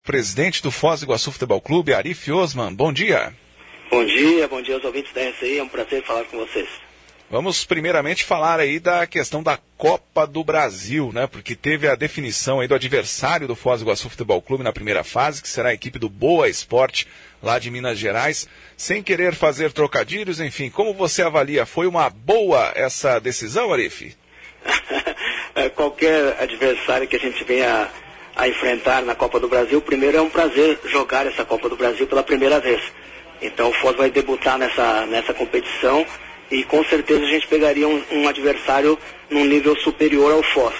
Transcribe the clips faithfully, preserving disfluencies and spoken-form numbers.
Presidente do Foz do Iguaçu Futebol Clube, Arif Osman, bom dia. Bom dia, bom dia aos ouvintes da R C I, é um prazer falar com vocês. Vamos primeiramente falar aí da questão da Copa do Brasil, né? Porque teve a definição aí do adversário do Foz do Iguaçu Futebol Clube na primeira fase, que será a equipe do Boa Esporte, lá de Minas Gerais. Sem querer fazer trocadilhos, enfim, como você avalia? Foi uma boa essa decisão, Arif? Qualquer adversário que a gente venha a enfrentar na Copa do Brasil, primeiro é um prazer jogar essa Copa do Brasil pela primeira vez. Então o Foz vai debutar nessa, nessa competição e com certeza a gente pegaria um, um adversário num nível superior ao Foz.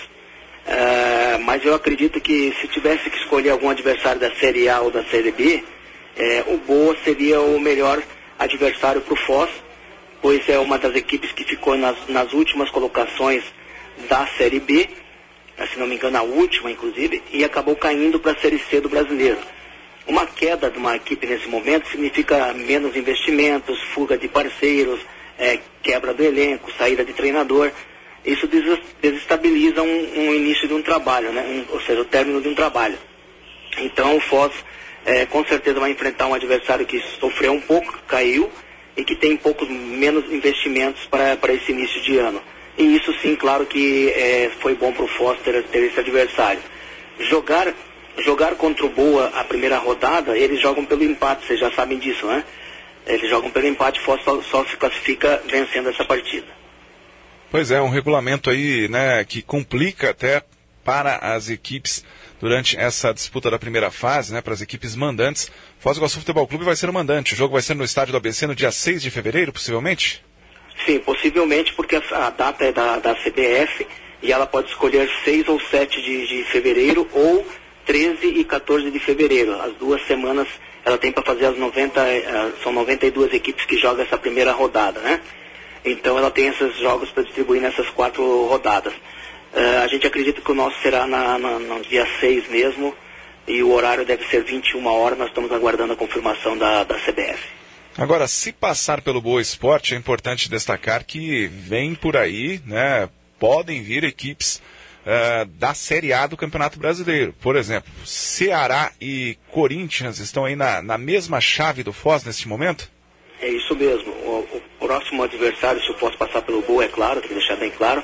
É, mas eu acredito que se tivesse que escolher algum adversário da Série A ou da Série B, é, o Boa seria o melhor adversário para o Foz, pois é uma das equipes que ficou nas, nas últimas colocações da Série B, se não me engano a última inclusive, e acabou caindo para a Série C do Brasileiro. Uma queda de uma equipe nesse momento significa menos investimentos, fuga de parceiros, é, quebra do elenco, saída de treinador. Isso desestabiliza um, um início de um trabalho, né? um, ou seja, o término de um trabalho. Então o Foz é, com certeza vai enfrentar um adversário que sofreu um pouco, caiu, e que tem poucos menos investimentos para, para esse início de ano. E isso sim, claro que é, foi bom para o Foz ter, ter esse adversário. Jogar, jogar contra o Boa a primeira rodada, eles jogam pelo empate, vocês já sabem disso, né? Eles jogam pelo empate, o Foz só, só se classifica vencendo essa partida. Pois é, um regulamento aí, né, que complica até para as equipes durante essa disputa da primeira fase, né, para as equipes mandantes. Foz do Iguaçu Futebol Clube vai ser o mandante. O jogo vai ser no estádio do A B C no dia seis de fevereiro, possivelmente? Sim, possivelmente, porque a, a data é da, da C B F e ela pode escolher seis ou sete de, de fevereiro ou treze e quatorze de fevereiro. As duas semanas ela tem para fazer as noventa, são noventa e duas equipes que jogam essa primeira rodada, né? Então ela tem esses jogos para distribuir nessas quatro rodadas. Uh, a gente acredita que o nosso será na, na, no dia seis mesmo e o horário deve ser vinte e uma horas, nós estamos aguardando a confirmação da, da C B F. Agora, se passar pelo Boa Esporte, é importante destacar que vem por aí, né, podem vir equipes uh, da Série A do Campeonato Brasileiro. Por exemplo, Ceará e Corinthians estão aí na, na mesma chave do Foz neste momento? É isso mesmo. O, o próximo adversário, se o Foz passar pelo Boa, é claro, tem que deixar bem claro,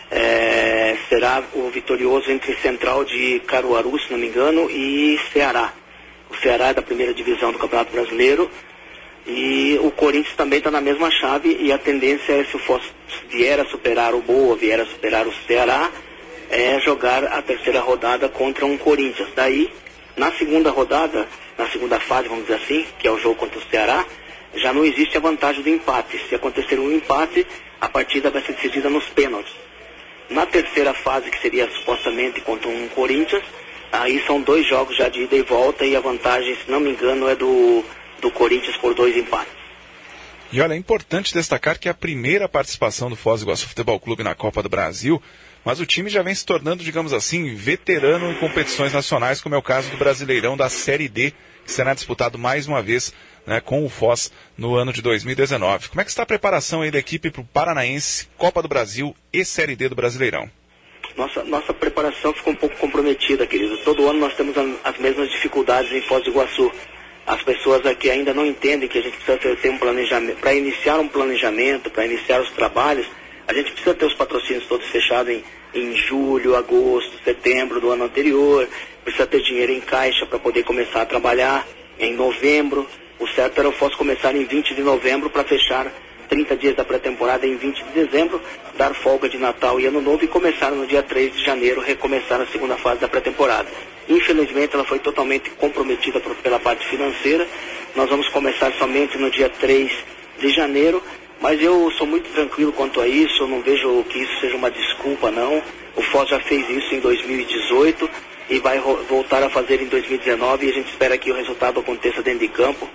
é, será o vitorioso entre Central de Caruaru, se não me engano, e Ceará. O Ceará é da primeira divisão do Campeonato Brasileiro. E o Corinthians também está na mesma chave e a tendência é, se o Foz vier a superar o Boa, vier a superar o Ceará, é jogar a terceira rodada contra um Corinthians. Daí, na segunda rodada, na segunda fase, vamos dizer assim, que é o jogo contra o Ceará, já não existe a vantagem do empate. Se acontecer um empate, a partida vai ser decidida nos pênaltis. Na terceira fase, que seria supostamente contra um Corinthians, aí são dois jogos já de ida e volta e a vantagem, se não me engano, é do... do Corinthians por dois empates. E olha, é importante destacar que é a primeira participação do Foz do Iguaçu Futebol Clube na Copa do Brasil, mas o time já vem se tornando, digamos assim, veterano em competições nacionais, como é o caso do Brasileirão da Série D, que será disputado mais uma vez, né, com o Foz no ano de dois mil e dezenove. Como é que está a preparação aí da equipe para o Paranaense, Copa do Brasil e Série D do Brasileirão? Nossa, nossa preparação ficou um pouco comprometida, querido. Todo ano nós temos as mesmas dificuldades em Foz do Iguaçu. As pessoas aqui ainda não entendem que a gente precisa ter um planejamento, para iniciar um planejamento, para iniciar os trabalhos, a gente precisa ter os patrocínios todos fechados em, em julho, agosto, setembro do ano anterior, precisa ter dinheiro em caixa para poder começar a trabalhar em novembro. O certo era o Foz começar em vinte de novembro para fechar trinta dias da pré-temporada em vinte de dezembro, dar folga de Natal e Ano Novo e começar no dia três de janeiro, recomeçar a segunda fase da pré-temporada. Infelizmente ela foi totalmente comprometida por, pela parte financeira. Nós vamos começar somente no dia três de janeiro, mas eu sou muito tranquilo quanto a isso, eu não vejo que isso seja uma desculpa não. O Foz já fez isso em dois mil e dezoito e vai voltar a fazer em dois mil e dezenove e a gente espera que o resultado aconteça dentro de campo.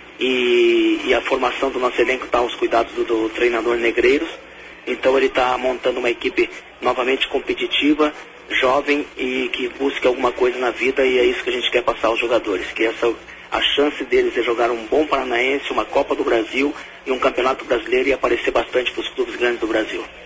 E, e a formação do nosso elenco está aos cuidados do, do treinador Negreiros. Então ele está montando uma equipe novamente competitiva, jovem e que busque alguma coisa na vida, e é isso que a gente quer passar aos jogadores, que essa, a chance deles é jogar um bom Paranaense, uma Copa do Brasil e um Campeonato Brasileiro e aparecer bastante para os clubes grandes do Brasil.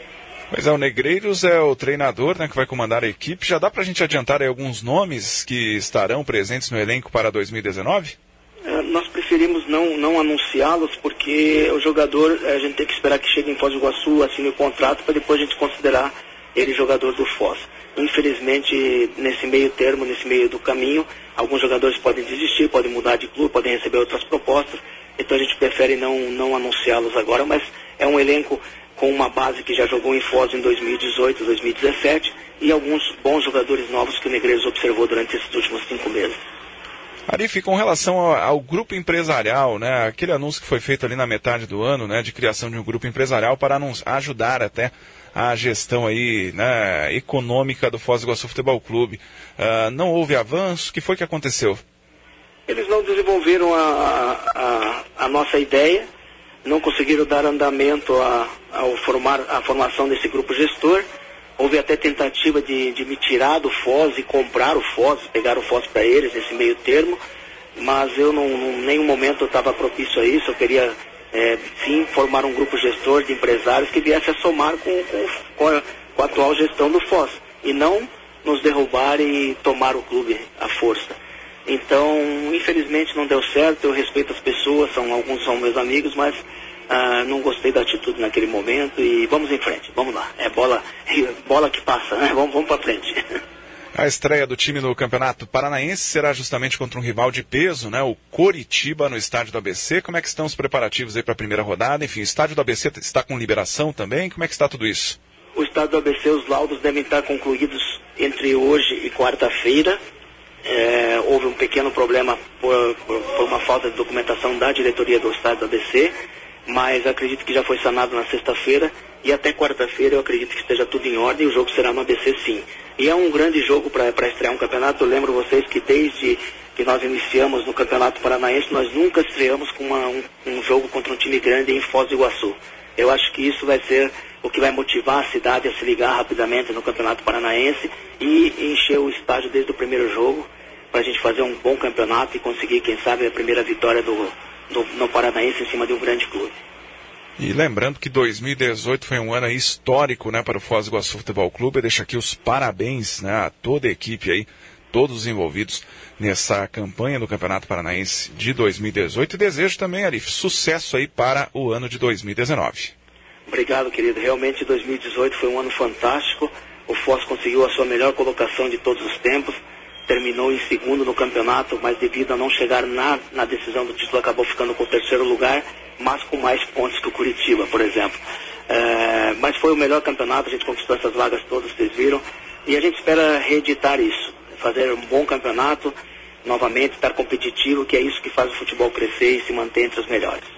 Pois é, o Negreiros é o treinador, né, que vai comandar a equipe. Já dá pra gente adiantar aí alguns nomes que estarão presentes no elenco para dois mil e dezenove? É, nós preferimos não, não anunciá-los, porque o jogador, a gente tem que esperar que chegue em Foz do Iguaçu, assine o contrato, para depois a gente considerar ele jogador do Foz. Infelizmente, nesse meio termo, nesse meio do caminho, alguns jogadores podem desistir, podem mudar de clube, podem receber outras propostas, então a gente prefere não, não anunciá-los agora, mas é um elenco com uma base que já jogou em Foz em dois mil e dezoito, dois mil e dezessete, e alguns bons jogadores novos que o Negreiros observou durante esses últimos cinco meses. Arif, com relação ao, ao grupo empresarial, né, aquele anúncio que foi feito ali na metade do ano, né, de criação de um grupo empresarial para ajudar até a gestão aí, né, econômica do Foz do Iguaçu Futebol Clube. Uh, não houve avanço? O que foi que aconteceu? Eles não desenvolveram a, a, a nossa ideia, não conseguiram dar andamento a, ao formar a formação desse grupo gestor. Houve até tentativa de, de me tirar do Foz e comprar o Foz, pegar o Foz para eles, nesse meio termo, mas eu não, em nenhum momento estava propício a isso. Eu queria, é, sim, formar um grupo gestor de empresários que viesse a somar com, com, com, a, com a atual gestão do Foz, e não nos derrubar e tomar o clube à força. Então, infelizmente não deu certo. Eu respeito as pessoas, são, alguns são meus amigos, mas ah, não gostei da atitude naquele momento, e vamos em frente, vamos lá. É bola, bola que passa, né? Vamos, vamos para frente. A estreia do time no Campeonato Paranaense será justamente contra um rival de peso, né? O Coritiba, no estádio do A B C. Como é que estão os preparativos aí para a primeira rodada? Enfim, o estádio do A B C está com liberação também? Como é que está tudo isso? O estádio do A B C, os laudos devem estar concluídos entre hoje e quarta-feira. É, houve um pequeno problema por, por, por uma falta de documentação da diretoria do estádio do A B C, mas acredito que já foi sanado na sexta-feira, e até quarta-feira eu acredito que esteja tudo em ordem, e o jogo será no A B C sim. E é um grande jogo para estrear um campeonato. Eu lembro vocês que desde que nós iniciamos no Campeonato Paranaense, nós nunca estreamos com uma, um, um jogo contra um time grande em Foz do Iguaçu. Eu acho que isso vai ser o que vai motivar a cidade a se ligar rapidamente no Campeonato Paranaense e encher o estádio desde o primeiro jogo, para a gente fazer um bom campeonato e conseguir, quem sabe, a primeira vitória do, do, no Paranaense em cima de um grande clube. E lembrando que dois mil e dezoito foi um ano histórico, né, para o Foz do Iguaçu Futebol Clube. Eu deixo aqui os parabéns, né, a toda a equipe aí, todos os envolvidos nessa campanha do Campeonato Paranaense de dois mil e dezoito, e desejo também, Arif, sucesso aí para o ano de dois mil e dezenove. Obrigado, querido. Realmente dois mil e dezoito foi um ano fantástico. O Foz conseguiu a sua melhor colocação de todos os tempos. Terminou em segundo no campeonato, mas devido a não chegar na, na decisão do título, acabou ficando com o terceiro lugar, mas com mais pontos que o Curitiba, por exemplo. É, mas foi o melhor campeonato, a gente conquistou essas vagas todas, vocês viram, e a gente espera reeditar isso, fazer um bom campeonato, novamente, estar competitivo, que é isso que faz o futebol crescer e se manter entre os melhores.